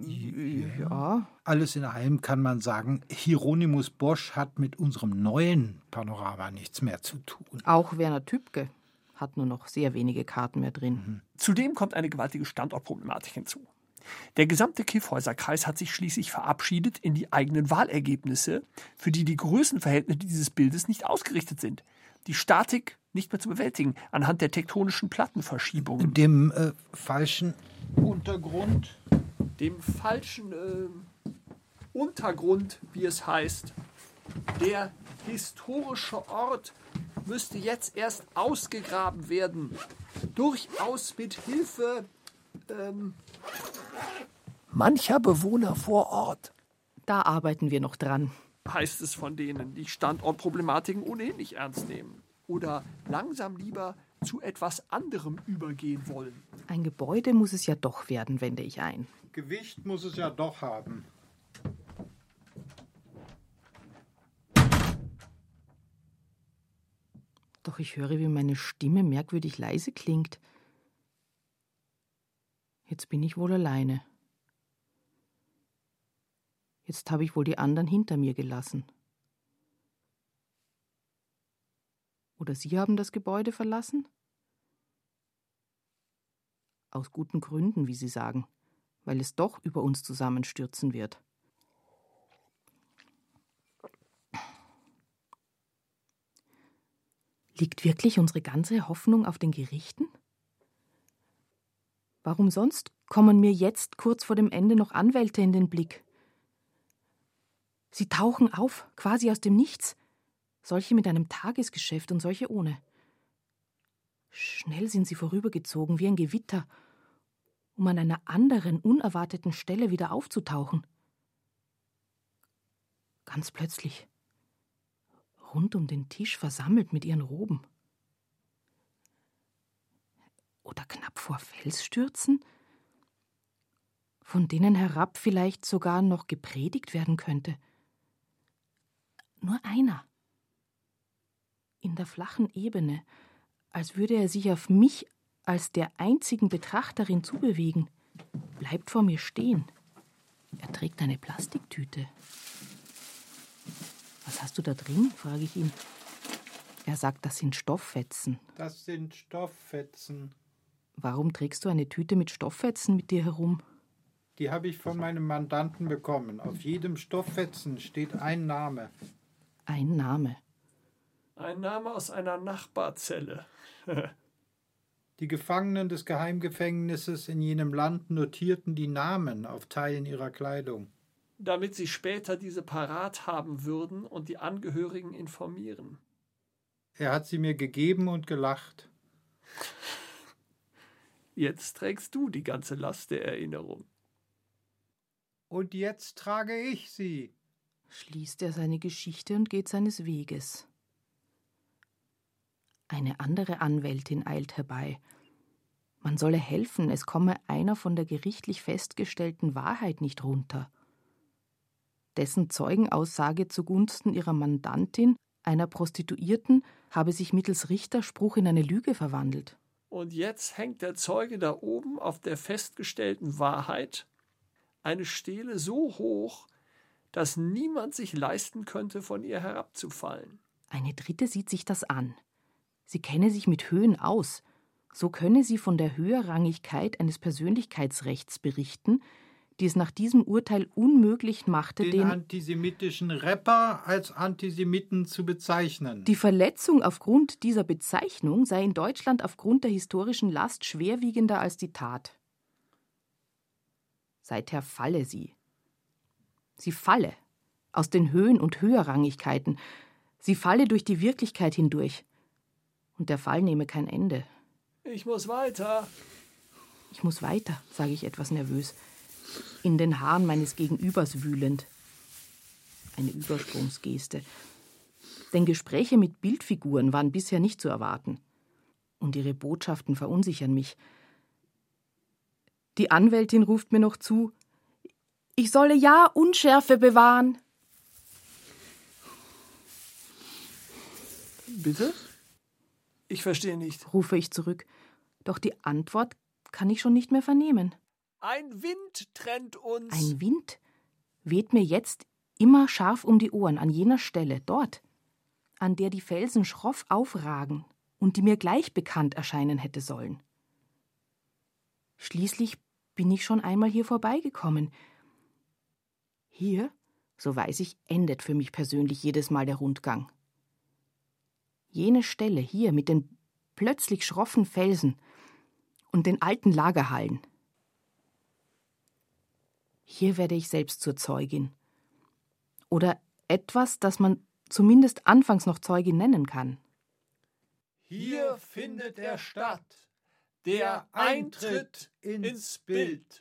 Ja. Alles in allem kann man sagen, Hieronymus Bosch hat mit unserem neuen Panorama nichts mehr zu tun. Auch Werner Tübke hat nur noch sehr wenige Karten mehr drin. Mhm. Zudem kommt eine gewaltige Standortproblematik hinzu. Der gesamte Kyffhäuser-Kreis hat sich schließlich verabschiedet in die eigenen Wahlergebnisse, für die die Größenverhältnisse dieses Bildes nicht ausgerichtet sind. Die Statik nicht mehr zu bewältigen, anhand der tektonischen Plattenverschiebungen. Dem äh, falschen Untergrund. Dem falschen äh, Untergrund, wie es heißt. Der historische Ort müsste jetzt erst ausgegraben werden. Durchaus mit Hilfe ähm, mancher Bewohner vor Ort. Da arbeiten wir noch dran. Heißt es von denen, die Standortproblematiken ohnehin nicht ernst nehmen. Oder langsam lieber zu etwas anderem übergehen wollen. Ein Gebäude muss es ja doch werden, wende ich ein. Gewicht muss es ja doch haben. Doch ich höre, wie meine Stimme merkwürdig leise klingt. Jetzt bin ich wohl alleine. Jetzt habe ich wohl die anderen hinter mir gelassen. Oder Sie haben das Gebäude verlassen? Aus guten Gründen, wie Sie sagen, weil es doch über uns zusammenstürzen wird. Liegt wirklich unsere ganze Hoffnung auf den Gerichten? Warum sonst kommen mir jetzt kurz vor dem Ende noch Anwälte in den Blick? Sie tauchen auf, quasi aus dem Nichts. Solche mit einem Tagesgeschäft und solche ohne. Schnell sind sie vorübergezogen wie ein Gewitter, um an einer anderen, unerwarteten Stelle wieder aufzutauchen. Ganz plötzlich, rund um den Tisch versammelt mit ihren Roben. Oder knapp vor Felsstürzen, von denen herab vielleicht sogar noch gepredigt werden könnte. Nur einer. In der flachen Ebene, als würde er sich auf mich als der einzigen Betrachterin zubewegen, bleibt vor mir stehen. Er trägt eine Plastiktüte. Was hast du da drin? Frage ich ihn. Er sagt, das sind Stofffetzen. Das sind Stofffetzen. Warum trägst du eine Tüte mit Stofffetzen mit dir herum? Die habe ich von meinem Mandanten bekommen. Auf jedem Stofffetzen steht ein Name. Ein Name. Ein Name aus einer Nachbarzelle. Die Gefangenen des Geheimgefängnisses in jenem Land notierten die Namen auf Teilen ihrer Kleidung. Damit sie später diese parat haben würden und die Angehörigen informieren. Er hat sie mir gegeben und gelacht. Jetzt trägst du die ganze Last der Erinnerung. Und jetzt trage ich sie. Schließt er seine Geschichte und geht seines Weges. Eine andere Anwältin eilt herbei. Man solle helfen, es komme einer von der gerichtlich festgestellten Wahrheit nicht runter. Dessen Zeugenaussage zugunsten ihrer Mandantin, einer Prostituierten, habe sich mittels Richterspruch in eine Lüge verwandelt. Und jetzt hängt der Zeuge da oben auf der festgestellten Wahrheit, eine Stele so hoch, dass niemand sich leisten könnte, von ihr herabzufallen. Eine Dritte sieht sich das an. Sie kenne sich mit Höhen aus. So könne sie von der Höherrangigkeit eines Persönlichkeitsrechts berichten, die es nach diesem Urteil unmöglich machte, den, den antisemitischen Rapper als Antisemiten zu bezeichnen. Die Verletzung aufgrund dieser Bezeichnung sei in Deutschland aufgrund der historischen Last schwerwiegender als die Tat. Seither falle sie. Sie falle aus den Höhen und Höherrangigkeiten. Sie falle durch die Wirklichkeit hindurch. Und der Fall nehme kein Ende. Ich muss weiter. Ich muss weiter, sage ich etwas nervös, in den Haaren meines Gegenübers wühlend. Eine Übersprungsgeste. Denn Gespräche mit Bildfiguren waren bisher nicht zu erwarten. Und ihre Botschaften verunsichern mich. Die Anwältin ruft mir noch zu, ich solle ja Unschärfe bewahren. Bitte? Ich verstehe nicht, rufe ich zurück. Doch die Antwort kann ich schon nicht mehr vernehmen. Ein Wind trennt uns. Ein Wind weht mir jetzt immer scharf um die Ohren an jener Stelle, dort, an der die Felsen schroff aufragen und die mir gleich bekannt erscheinen hätte sollen. Schließlich bin ich schon einmal hier vorbeigekommen. Hier, so weiß ich, endet für mich persönlich jedes Mal der Rundgang. Jene Stelle hier mit den plötzlich schroffen Felsen und den alten Lagerhallen. Hier werde ich selbst zur Zeugin. Oder etwas, das man zumindest anfangs noch Zeugin nennen kann. Hier findet er statt, der Eintritt ins Bild.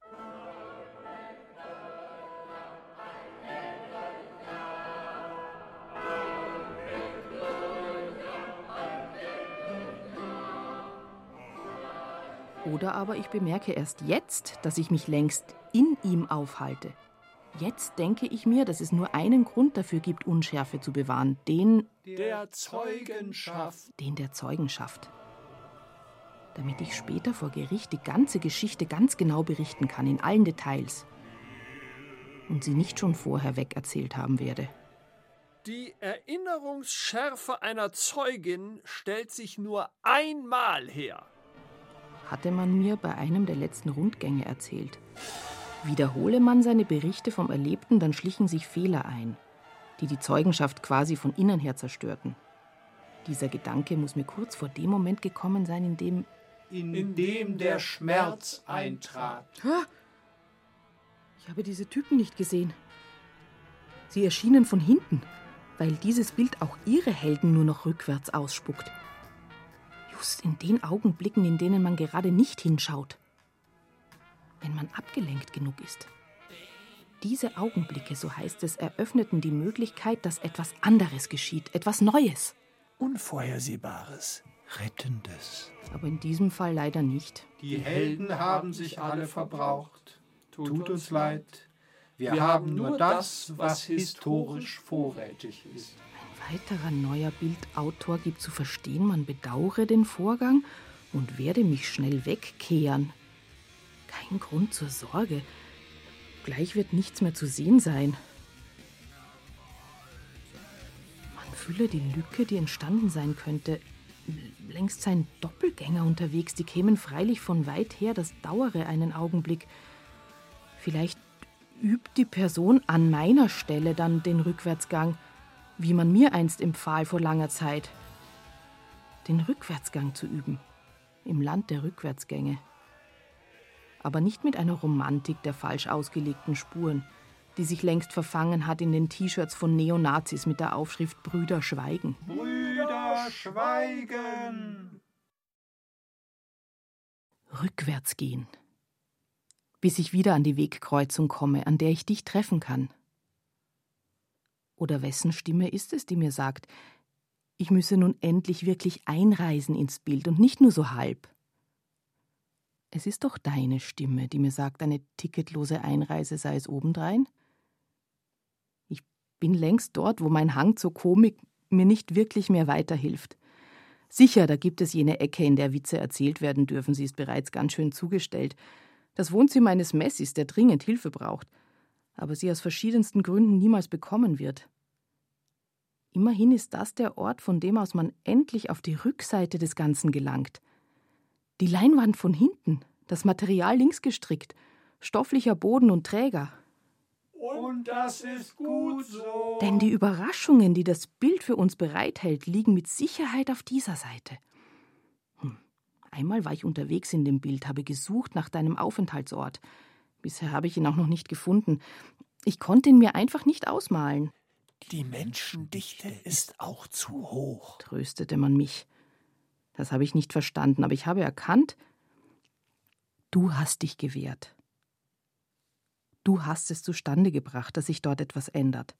Oder aber ich bemerke erst jetzt, dass ich mich längst in ihm aufhalte. Jetzt denke ich mir, dass es nur einen Grund dafür gibt, Unschärfe zu bewahren, den der Zeugenschaft. Den der Zeugenschaft. Damit ich später vor Gericht die ganze Geschichte ganz genau berichten kann, in allen Details. Und sie nicht schon vorher wegerzählt haben werde. Die Erinnerungsschärfe einer Zeugin stellt sich nur einmal her. Hatte man mir bei einem der letzten Rundgänge erzählt. Wiederhole man seine Berichte vom Erlebten, dann schlichen sich Fehler ein, die die Zeugenschaft quasi von innen her zerstörten. Dieser Gedanke muss mir kurz vor dem Moment gekommen sein, in dem in dem der Schmerz eintrat. Ich habe diese Typen nicht gesehen. Sie erschienen von hinten, weil dieses Bild auch ihre Helden nur noch rückwärts ausspuckt. Just in den Augenblicken, in denen man gerade nicht hinschaut. Wenn man abgelenkt genug ist. Diese Augenblicke, so heißt es, eröffneten die Möglichkeit, dass etwas anderes geschieht, etwas Neues. Unvorhersehbares. Rettendes. Aber in diesem Fall leider nicht. Die Helden haben sich alle verbraucht. Tut uns leid. Wir haben nur das, was historisch vorrätig ist. Ein weiterer neuer Bildautor gibt zu verstehen, man bedauere den Vorgang und werde mich schnell wegkehren. Kein Grund zur Sorge. Gleich wird nichts mehr zu sehen sein. Man fühle die Lücke, die entstanden sein könnte. Längst seien Doppelgänger unterwegs, die kämen freilich von weit her, das dauere einen Augenblick. Vielleicht übt die Person an meiner Stelle dann den Rückwärtsgang, wie man mir einst empfahl vor langer Zeit. Den Rückwärtsgang zu üben, im Land der Rückwärtsgänge. Aber nicht mit einer Romantik der falsch ausgelegten Spuren, die sich längst verfangen hat in den T-Shirts von Neonazis mit der Aufschrift Brüder schweigen. Brüder schweigen! Rückwärts gehen, bis ich wieder an die Wegkreuzung komme, an der ich dich treffen kann. Oder wessen Stimme ist es, die mir sagt, ich müsse nun endlich wirklich einreisen ins Bild und nicht nur so halb. Es ist doch deine Stimme, die mir sagt, eine ticketlose Einreise sei es obendrein. Ich bin längst dort, wo mein Hang zur Komik mir nicht wirklich mehr weiterhilft. Sicher, da gibt es jene Ecke, in der Witze erzählt werden dürfen, sie ist bereits ganz schön zugestellt. Das Wohnzimmer eines Messis, der dringend Hilfe braucht, aber sie aus verschiedensten Gründen niemals bekommen wird. Immerhin ist das der Ort, von dem aus man endlich auf die Rückseite des Ganzen gelangt. Die Leinwand von hinten, das Material links gestrickt, stofflicher Boden und Träger. Und das ist gut so. Denn die Überraschungen, die das Bild für uns bereithält, liegen mit Sicherheit auf dieser Seite. Hm. Einmal war ich unterwegs in dem Bild, habe gesucht nach deinem Aufenthaltsort. Bisher habe ich ihn auch noch nicht gefunden. Ich konnte ihn mir einfach nicht ausmalen. Die Menschendichte ist auch zu hoch, tröstete man mich. Das habe ich nicht verstanden, aber ich habe erkannt, du hast dich gewehrt. Du hast es zustande gebracht, dass sich dort etwas ändert.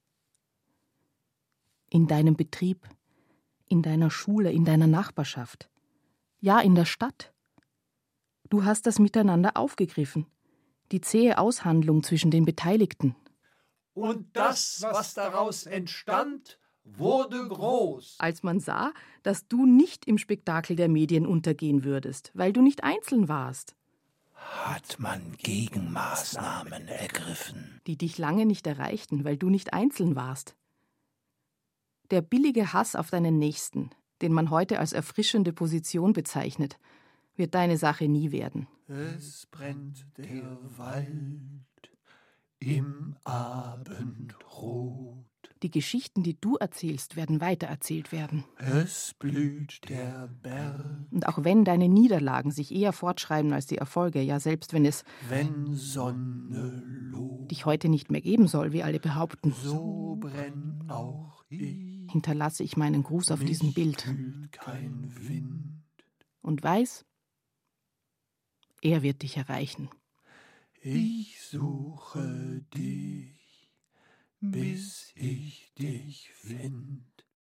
In deinem Betrieb, in deiner Schule, in deiner Nachbarschaft, ja, in der Stadt. Du hast das Miteinander aufgegriffen, die zähe Aushandlung zwischen den Beteiligten. Und das, was daraus entstand, wurde groß. Als man sah, dass du nicht im Spektakel der Medien untergehen würdest, weil du nicht einzeln warst. Hat man Gegenmaßnahmen ergriffen, die dich lange nicht erreichten, weil du nicht einzeln warst. Der billige Hass auf deinen Nächsten, den man heute als erfrischende Position bezeichnet, wird deine Sache nie werden. Es brennt der Wald im Abendrot. Die Geschichten, die du erzählst, werden weitererzählt werden. Es blüht der Berg. Und auch wenn deine Niederlagen sich eher fortschreiben als die Erfolge, ja selbst wenn es wenn Sonne lobt, dich heute nicht mehr geben soll, wie alle behaupten, so brenn auch ich. Hinterlasse ich meinen Gruß auf Mich diesem Bild. Kühlt kein Wind. Und weiß, er wird dich erreichen. Ich suche dich, bis ich dich find.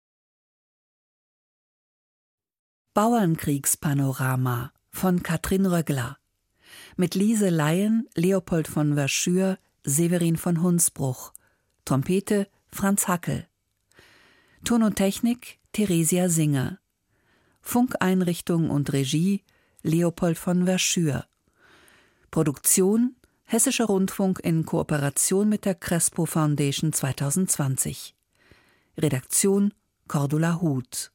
Bauernkriegspanorama von Katrin Röggler. Mit Lise Laien, Leopold von Verschür, Severin von Hunsbruch. Trompete Franz Hackel. Ton und Technik Theresia Singer. Funkeinrichtung und Regie Leopold von Verschür. Produktion Hessischer Rundfunk in Kooperation mit der Crespo Foundation zwanzig zwanzig. Redaktion Cordula Huth.